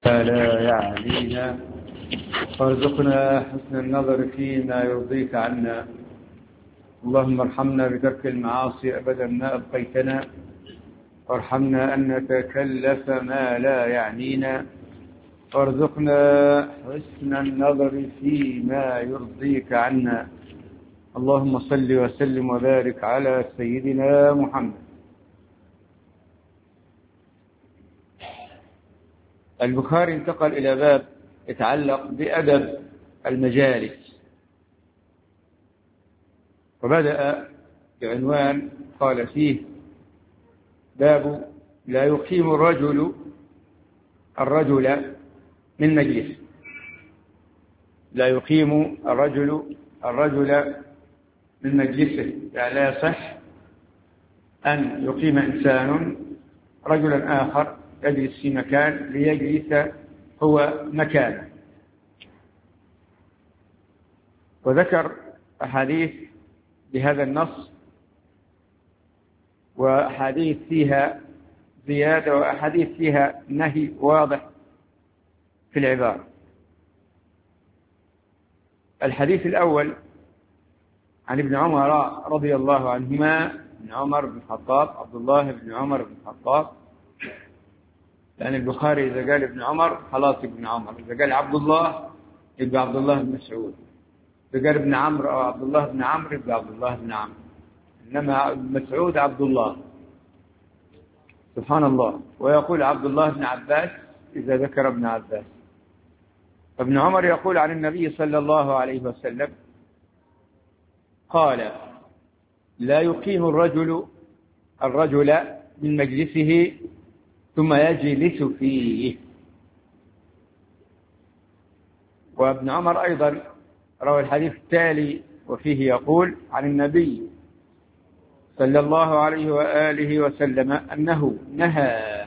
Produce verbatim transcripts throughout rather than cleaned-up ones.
لا يعنينا، وارزقنا حسن النظر فيما يرضيك عنا. اللهم ارحمنا بترك المعاصي أبدا ما أبقيتنا، وارحمنا أن نتكلف ما لا يعنينا، وارزقنا حسن النظر فيما يرضيك عنا. اللهم صل وسلم وبارك على سيدنا محمد. البخاري انتقل إلى باب يتعلق بأدب المجالس، وبدأ بعنوان قال فيه: باب لا يقيم الرجل الرجل من مجلسه. لا يقيم الرجل الرجل من مجلسه، يعني لا يصح أن يقيم إنسان رجلا آخر يجلس في مكان ليجلس هو مكانه. وذكر أحاديث بهذا النص، وأحاديث فيها زيادة، وأحاديث فيها نهي واضح في العبارة. الحديث الأول عن ابن عمر رضي الله عنهما، ابن عمر بن الخطاب، عبد الله بن عمر بن الخطاب، لأن البخاري إذا قال ابن عمر خلاص ابن عمر، إذا قال عبد الله يبقى عبد الله بن مسعود، إذا قال ابن عمرو أو عبد الله بن عمرو يبقى عبد الله بن عمرو، إنما مسعود عبد الله، سبحان الله. ويقول عبد الله بن عباس إذا ذكر ابن عباس. فابن عمر يقول عن النبي صلى الله عليه وسلم قال: لا يقيم الرجل الرجل من مجلسه ثم يجلس فيه. وابن عمر أيضا روى الحديث التالي وفيه يقول عن النبي صلى الله عليه وآله وسلم أنه نهى.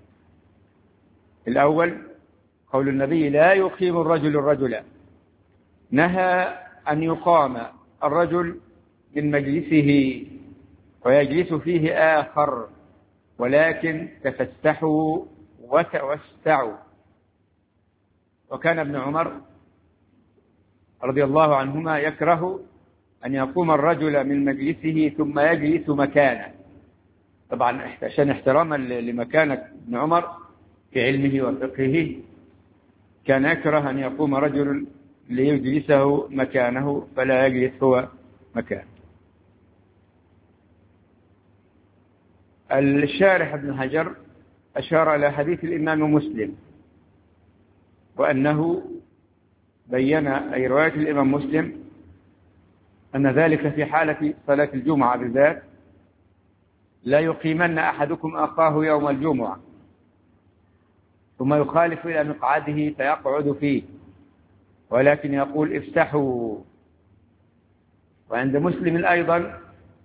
الأول قول النبي: لا يقيم الرجل الرجل، نهى أن يقام الرجل من مجلسه ويجلس فيه آخر، ولكن تفسحوا وتوسعوا. وكان ابن عمر رضي الله عنهما يكره أن يقوم الرجل من مجلسه ثم يجلس مكانه، طبعا عشان احتراما لمكانة ابن عمر في علمه وفقهه، كان يكره أن يقوم رجل ليجلسه مكانه فلا يجلس هو مكانه. الشارح ابن حجر أشار إلى حديث الإمام مسلم، وأنه بين أي رواية الإمام مسلم أن ذلك في حالة صلاة الجمعة بالذات: لا يقيمن أحدكم أخاه يوم الجمعة ثم يخالف إلى مقعده فيقعد فيه، ولكن يقول افسحوا. وعند مسلم أيضا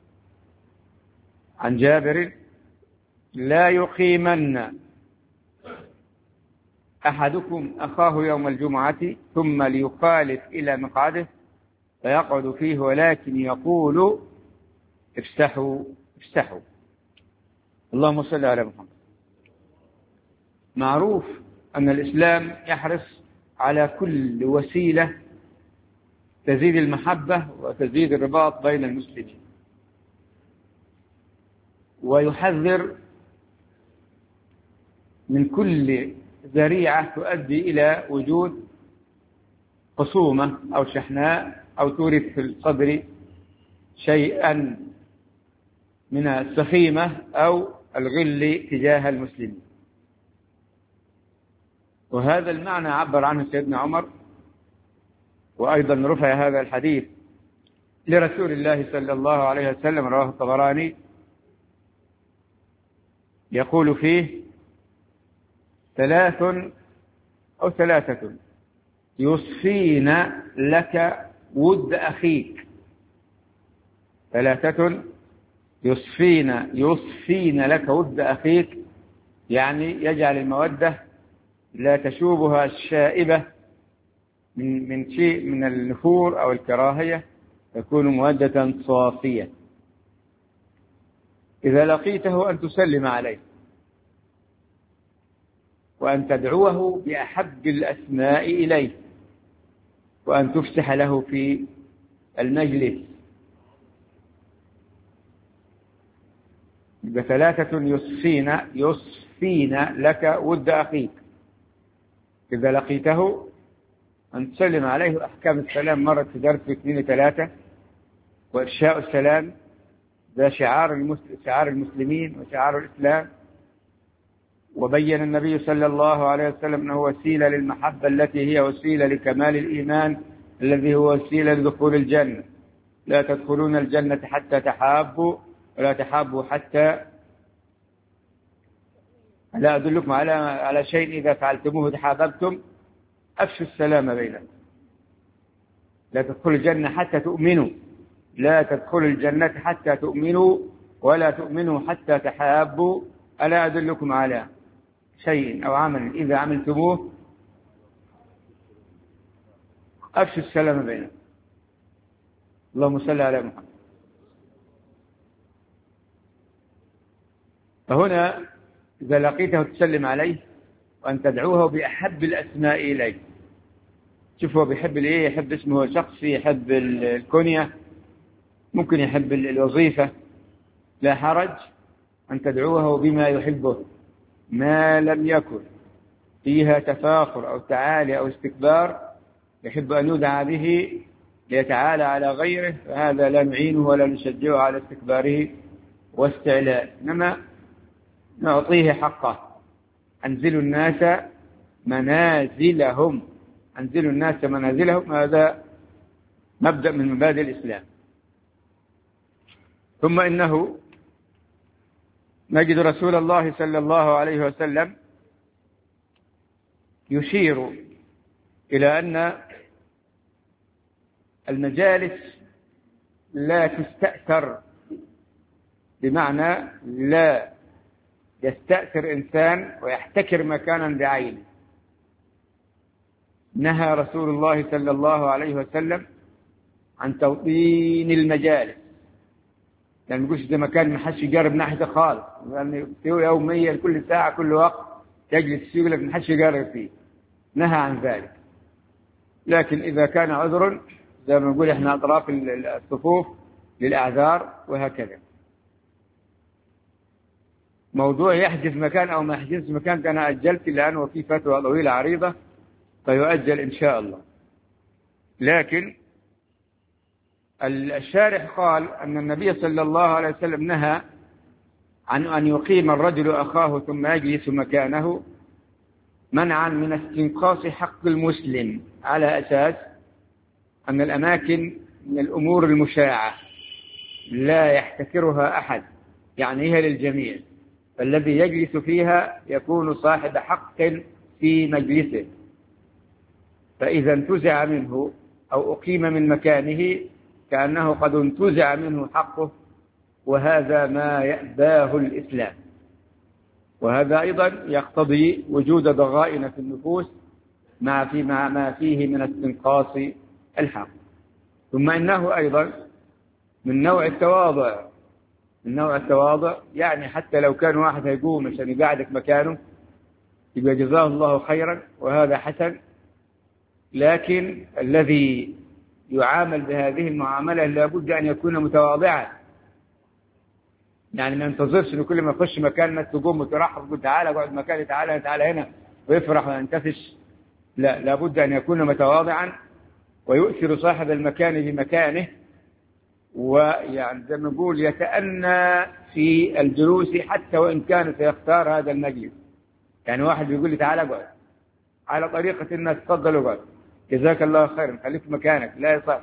عن جابر: لا يقيمن أحدكم أخاه يوم الجمعة ثم ليخالف إلى مقعده فيقعد فيه، ولكن يقول افسحوا افسحوا. اللهم صل على محمد. معروف أن الإسلام يحرص على كل وسيلة تزيد المحبة وتزيد الرباط بين المسلمين، ويحذر من كل ذريعة تؤدي إلى وجود خصومة أو شحناء أو تورث في الصدر شيئا من السخيمة أو الغل تجاه المسلمين. وهذا المعنى عبر عنه سيدنا عمر، وأيضا رفع هذا الحديث لرسول الله صلى الله عليه وسلم، رواه الطبراني، يقول فيه: ثلاث أو ثلاثة يصفين لك ود أخيك. ثلاثة يصفين يصفين لك ود أخيك، يعني يجعل المودة لا تشوبها الشائبة من من شيء من النفور أو الكراهية، تكون مودة صافية. إذا لقيته أن تسلم عليه، وأن تدعوه بأحب الأسماء إليه، وأن تفسح له في المجلس. بثلاثة يصفين يصفين لك ود أخيك. إذا لقيته أن تسلم عليه. أحكام السلام مرت في درس اثنين وثلاثة، وإفشاء السلام ذا شعار المسلم شعار المسلمين وشعار الإسلام. وبين النبي صلى الله عليه وسلم أنه وسيلة للمحبة التي هي وسيلة لكمال الإيمان الذي هو وسيلة لدخول الجنة. لا تدخلون الجنة حتى تحابوا ولا تحابوا حتى لا أدلكم على على شيء إذا فعلتموه تحاببتم أفشوا السلام بينكم. لا تدخلوا الجنة حتى تؤمنوا لا تدخلوا الجنة حتى تؤمنوا ولا تؤمنوا حتى تحابوا ألا أدلكم على شيء أو عمل إذا عملتموه أفشوا السلام بينكم. اللهم صل على محمد. فهنا إذا لقيته تسلم عليه، وأن تدعوه بأحب الأسماء إليه. شوفوا بيحب الإيه، يحب اسمه شخصي، يحب الكنية، ممكن يحب الوظيفة، لا حرج أن تدعوه بما يحبه، ما لم يكن فيها تفاخر أو تعالي أو استكبار يحب أن يدعى به ليتعالى على غيره، فهذا لا نعينه ولا نشجعه على استكباره واستعلاء، إنما نعطيه حقه. أنزلوا الناس منازلهم أنزلوا الناس منازلهم هذا مبدأ من مبادئ الإسلام. ثم إنه نجد رسول الله صلى الله عليه وسلم يشير إلى أن المجالس لا تستأثر، بمعنى لا يستأثر إنسان ويحتكر مكانا بعينه. نهى رسول الله صلى الله عليه وسلم عن توطين المجالس، يعني يقولش ده مكان ما حدش يجرب ناحيته خالص، يعني يوميا كل ساعة كل وقت يجلس يقول لك ما حدش يجرب فيه. نهى عن ذلك. لكن إذا كان عذر زي ما نقول احنا أطراف الصفوف للأعذار وهكذا. موضوع يحجز مكان أو ما يحجز مكان كان أجلت لأنه في فتوى طويلة عريضة فيؤجل إن شاء الله. لكن الشارح قال أن النبي صلى الله عليه وسلم نهى عن أن يقيم الرجل أخاه ثم يجلس مكانه منعا من استنقاص حق المسلم، على أساس أن الأماكن من الأمور المشاعة لا يحتكرها أحد، يعني هي للجميع، فالذي يجلس فيها يكون صاحب حق في مجلسه، فإذا انتزع منه أو أقيم من مكانه كأنه قد انتزع منه حقه، وهذا ما يأباه الإسلام. وهذا أيضا يقتضي وجود ضغائن في النفوس مع في مع ما فيه من استنقاص الحق. ثم إنه أيضا من نوع التواضع من نوع التواضع يعني حتى لو كان واحد هيقوم عشان يقعدك مكانه يبقى جزاه الله خيرا وهذا حسن، لكن الذي يعامل بهذه المعاملة لابد أن يكون متواضعا، يعني ما ينتظرش إنه كل ما يخش مكان الناس تقوم وترحب وتقول تعالى اقعد مكاني، تعالى تعالى هنا، ويفرح وينتفش. لا، لابد أن يكون متواضعا ويؤثر صاحب المكان بمكانه، ويعني زي ما نقول يتأنى في الجلوس حتى وإن كان سيختار هذا المجلس. يعني واحد بيقول لي تعالى اقعد على طريقة الناس، تفضل اقعد جزاك الله خيرا خليك مكانك، لا يصح.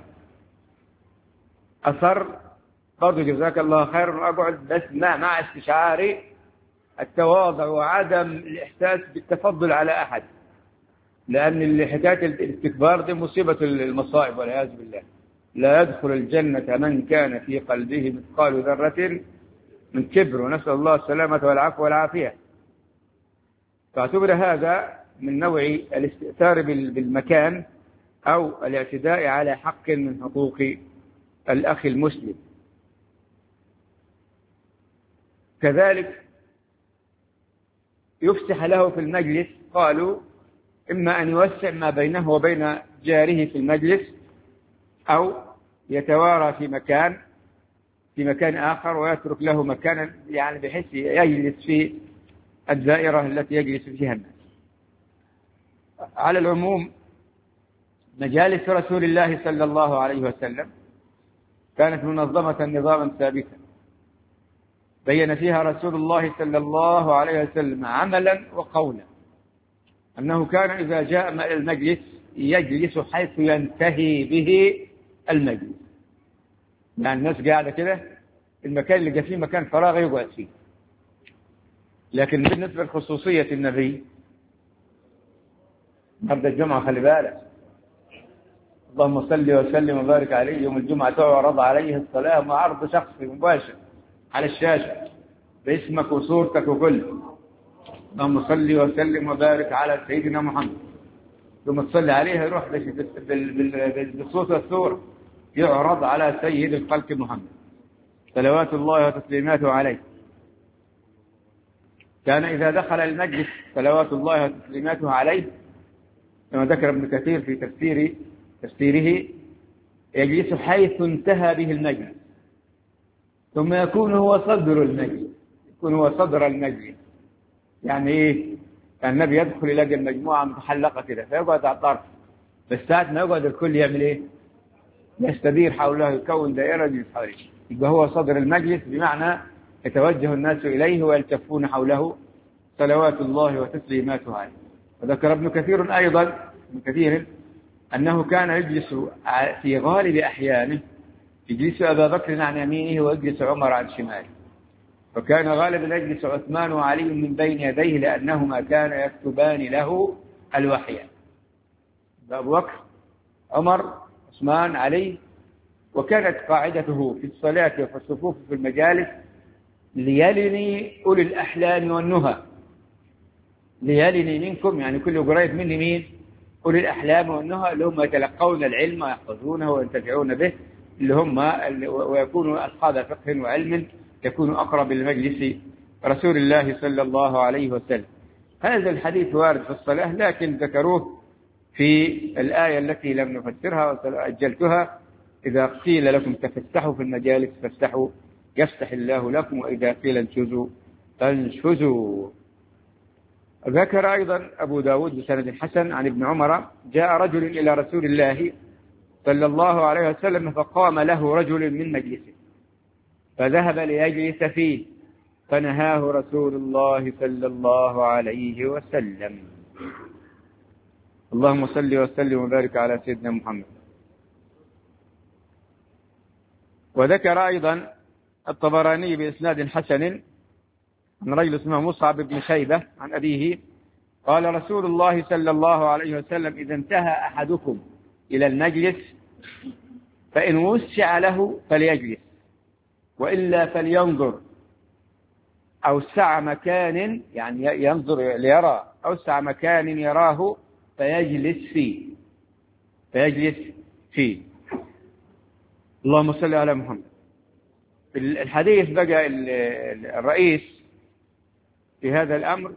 أصر برضه جزاك الله خيرا وأقعد، بس مع مع استشعار التواضع وعدم الإحساس بالتفضل على أحد، لأن حكاية الاستكبار دي مصيبة المصائب والعياذ بالله. لا يدخل الجنة من كان في قلبه مثقال ذرة من كبر، ونسأل الله السلامة والعفو والعافية. فاعتبر هذا من نوع الاستئثار بالمكان أو الاعتداء على حق من حقوق الأخ المسلم. كذلك يفسح له في المجلس قالوا إما أن يوسع ما بينه وبين جاره في المجلس، أو يتوارى في مكان في مكان آخر ويترك له مكانا يعني بحيث يجلس في الدائرة التي يجلس فيها الناس. على العموم مجالس رسول الله صلى الله عليه وسلم كانت منظمة نظاما ثابتا بين فيها رسول الله صلى الله عليه وسلم عملا وقولا أنه كان إذا جاء إلى المجلس يجلس حيث ينتهي به المجلس، يعني الناس قاعدة كده المكان اللي جاء فيه مكان فراغ يقعد فيه. لكن بالنسبة لخصوصية النبي قبل الجمعة خلي بالك، اللهم صل وسلم وبارك عليه، يوم الجمعة تعرض عليه الصلاة مع عرض شخصي مباشر على الشاشة باسمك وصورتك وكله. اللهم صل وسلم وبارك على سيدنا محمد، ثم تصلي عليه يروح بالصوت والصورة يعرض على سيد الخلق محمد صلوات الله وتسليماته عليه. كان إذا دخل المجلس صلوات الله وتسليماته عليه كما ذكر ابن كثير في تفسير تفسيره يجلس حيث انتهى به المجلس، ثم يكون هو صدر المجلس يكون هو صدر المجلس يعني إيه؟ كان النبي يدخل يلاقي المجموعة متحلقة كده فيقعد على الطرف، بس ساعة ما يقعد الكل يعمل إيه؟ يستدير حوله، يكون دائرة يجلس حوله، يبقى هو صدر المجلس بمعنى يتوجه الناس إليه ويلتفون حوله صلوات الله وتسليماته عليه. وذكر ابن كثير أيضا ابن كثير أنه كان يجلس في غالب أحيانه يجلس أبا بكر عن يمينه ويجلس عمر عن شماله، وكان غالبا يجلس عثمان وعلي من بين يديه لأنهما كان يكتبان له الوحي. أبو بكر عمر عثمان علي، وكانت قاعدته في الصلاة وفي الصفوف في المجالس ليلني أولي الأحلام والنهى، ليلني منكم يعني كل قريب مني مين؟ أولي الأحلام والنهى اللي هم يتلقون العلم ويحفظونه وينتفعون به، اللي هم ويكونوا أصحاب فقه وعلم يكونوا أقرب لمجلس رسول الله صلى الله عليه وسلم. هذا الحديث وارد في الصلاة لكن ذكروه في الآية التي لم نفسرها وأجلتها: إذا قيل لكم تفسحوا في المجالس فافسحوا يفسح الله لكم، وإذا قيل انشزوا فانشزوا. ذكر أيضا أبو داود بسند حسن عن ابن عمر: جاء رجل إلى رسول الله صلى الله عليه وسلم فقام له رجل من مجلسه فذهب ليجلس فيه فنهاه رسول الله صلى الله عليه وسلم. اللهم صل وسلم وبارك على سيدنا محمد. وذكر أيضا الطبراني بإسناد حسن عن رجل اسمه مصعب بن شيبة عن أبيه قال: رسول الله صلى الله عليه وسلم: إذا انتهى أحدكم إلى المجلس فإن وسع له فليجلس، وإلا فلينظر أوسع مكان، يعني ينظر ليرى أوسع مكان يراه فيجلس فيه فيجلس فيه اللهم صل على محمد. الحديث بقى الرئيس في هذا الأمر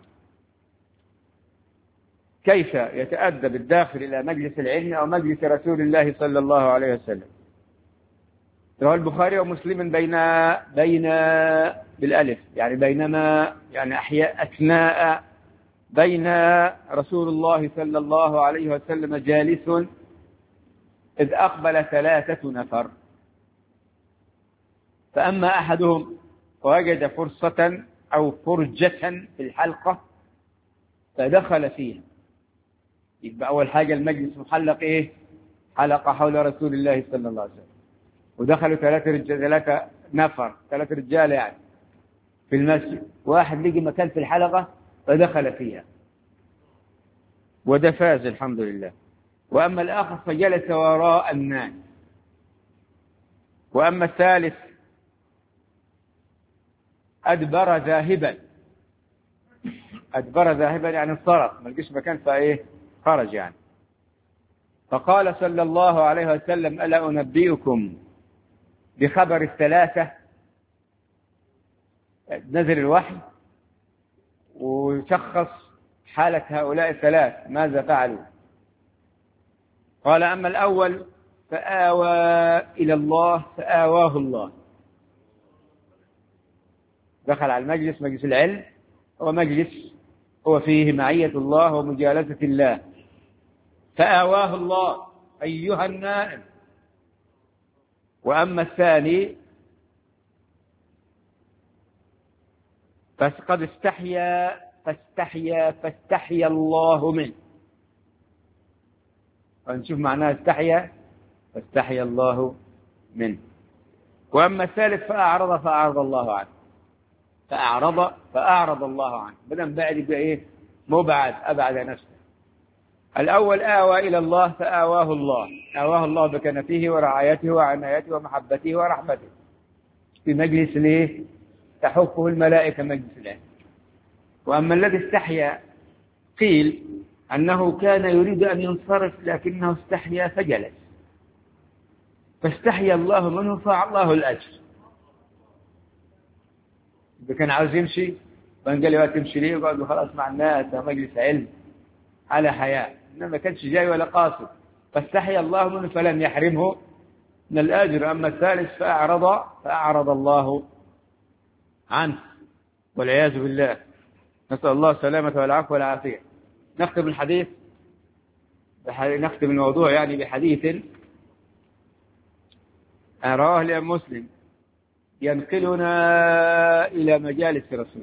كيف يتأدب الداخل إلى مجلس العلم أو مجلس رسول الله صلى الله عليه وسلم. رواه البخاري ومسلم بين بين بالألف يعني بينما يعني أحياء أثناء بين رسول الله صلى الله عليه وسلم جالس إذ أقبل ثلاثة نفر، فأما أحدهم وجد فرصة أو فرجة في الحلقة فدخل فيها. يبقى أول حاجة المجلس محلق إيه؟ حلقة حول رسول الله صلى الله عليه وسلم، ودخلوا ثلاثة رجال ثلاثة نفر ثلاثة رجال يعني في المسجد، واحد لقي مكان في الحلقة فدخل فيها وده فاز الحمد لله. وأما الآخر فجلس وراء الناس. وأما الثالث أدبر ذاهبا أدبر ذاهبا يعني انصرف، ما لقيش مكان فإيه خرج يعني. فقال صلى الله عليه وسلم: ألا أنبئكم بخبر الثلاثة؟ نزل الوحي وشخص حالة هؤلاء الثلاث ماذا فعلوا؟ قال أما الأول فآوى إلى الله فآواه الله، دخل على المجلس، مجلس العلم هو مجلس هو فيه معية الله ومجالسة الله، فآواه الله أيها النائم. وأما الثاني فقد استحيا فاستحيا فاستحيا الله منه، ونشوف معناه استحيا فاستحيا الله منه. وأما الثالث فأعرض فأعرض الله عنه، فأعرض فأعرض الله عنه، بدل بعد بإيه؟ مبعد، أبعد نفسه. الأول آوى إلى الله فآواه الله، آواه الله بكنفه ورعايته وعنايته ومحبته ورحمته في مجلس ليه؟ تحفه الملائكة مجلس العلم. وأما الذي استحيا قيل أنه كان يريد أن ينصرف لكنه استحيا فجلس، فاستحيا الله منه فأعطاه الأجر. إذا كان عاوز يمشي فقال لي تمشي ليه؟ وقال له خلاص مع الناس مجلس علم على حياة، إنما كانش جاي ولا قاصد، فاستحيا الله منه فلم يحرمه من الأجر. أما الثالث فأعرض فأعرض الله عنه والعياذ بالله، نسأل الله السلامة والعفو والعافية. نختم الحديث نختم الموضوع يعني بحديث رواه الإمام مسلم ينقلنا إلى مجالس رسول.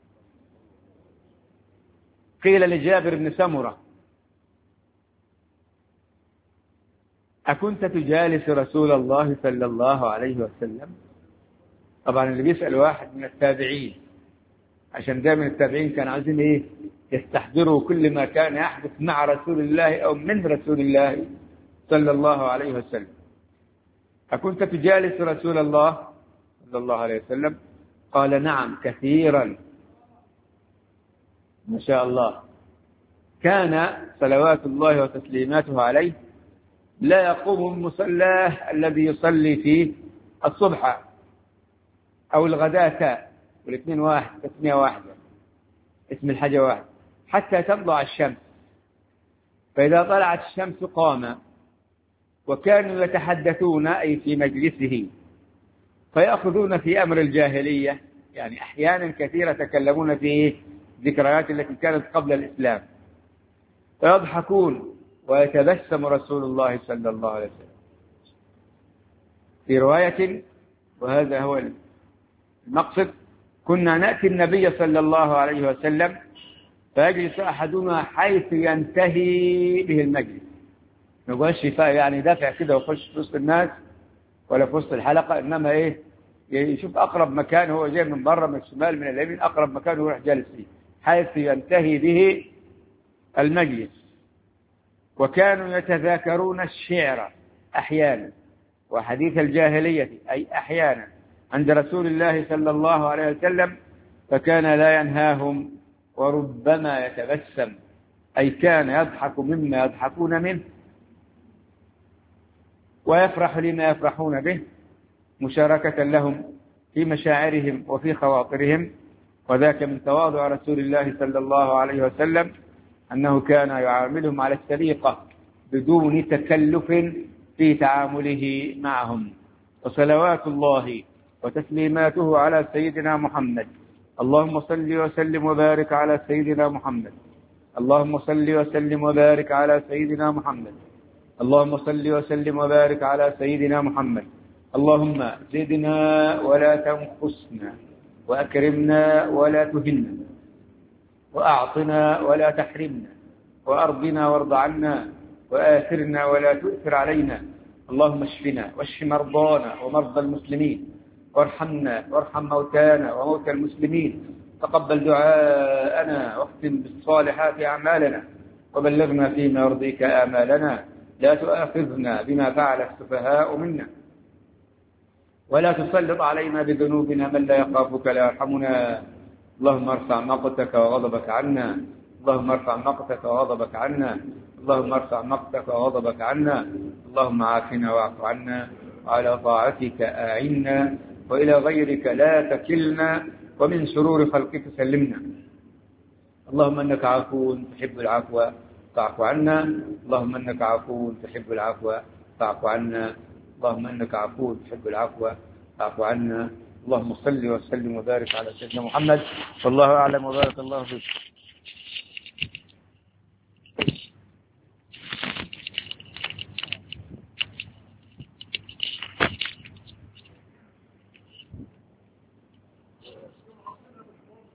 قيل لجابر بن سمرة أكنت تجالس رسول الله صلى الله عليه وسلم؟ طبعا اللي بيسأل واحد من التابعين، عشان دائما التابعين كانوا عايزين ايه؟ يستحضروا كل ما كان يحدث مع رسول الله أو من رسول الله صلى الله عليه وسلم. أكنت تجالس رسول الله صلى الله عليه وسلم؟ قال نعم كثيرا ما شاء الله. كان صلوات الله وتسليماته عليه لا يقوم من مصلاه الذي يصلي فيه الصبح أو الغداة، والاثنين واحد، تسمية واحدة، اسم الحاجة واحد، حتى تطلع الشمس، فإذا طلعت الشمس قام. وكانوا يتحدثون أي في مجلسه فيأخذون في أمر الجاهلية، يعني أحيانا كثيرة يتكلمون في ذكريات التي كانت قبل الإسلام، فيضحكون ويتبسم رسول الله صلى الله عليه وسلم. في رواية وهذا هو المقصد كنا نأتي النبي صلى الله عليه وسلم فيجلس أحدنا حيث ينتهي به المجلس، ما يقولش يعني دافع كده ويخش في وسط الناس ولا في وسط الحلقة، إنما إيه يشوف أقرب مكان، هو جاي من بره من الشمال من اليمين، أقرب مكان يروح جالس فيه حيث ينتهي به المجلس. وكانوا يتذاكرون الشعر أحيانا وحديث الجاهلية أي أحيانا عند رسول الله صلى الله عليه وسلم، فكان لا ينهاهم وربما يتبسم، أي كان يضحك مما يضحكون منه ويفرح لما يفرحون به مشاركة لهم في مشاعرهم وفي خواطرهم. وذاك من تواضع رسول الله صلى الله عليه وسلم أنه كان يعاملهم على السليقة بدون تكلف في تعامله معهم. وصلوات الله وتسليماته على سيدنا محمد. اللهم صل وسلم وبارك على سيدنا محمد. اللهم صل وسلم وبارك على سيدنا محمد. اللهم صل وسلم وبارك على سيدنا محمد. اللهم زدنا ولا تنقصنا، وأكرمنا ولا تهنا، وأعطنا ولا تحرمنا، وأرضنا وارض عنا، وآثرنا ولا تؤثر علينا. اللهم اشفنا واشف مرضانا ومرضى المسلمين، وارحمنا وارحم موتانا وموتى المسلمين. تقبل دعاءنا واختم بالصالحات أعمالنا، وبلغنا فيما يرضيك آمالنا. لا تؤاخذنا بما فعل السفهاء منا، ولا تسلط علينا بذنوبنا من لا يخافك لا يرحمنا. اللهم ارفع مقتك وغضبك عنا. اللهم ارفع مقتك وغضبك عنا. اللهم ارفع مقتك وغضبك عنا. اللهم عافنا واعف عنا، وعلى طاعتك أعنا، وإلى غيرك لا تكلنا، ومن شرور خلقك سلمنا. اللهم إنك عفو تحب العفو فاعف عنا. اللهم إنك عفو تحب العفو فاعف عنا. اللهم إنك عفو تحب العفو فاعف عنا. اللهم صل وسلم وبارك على سيدنا محمد. والله أعلم وبارك الله فيك.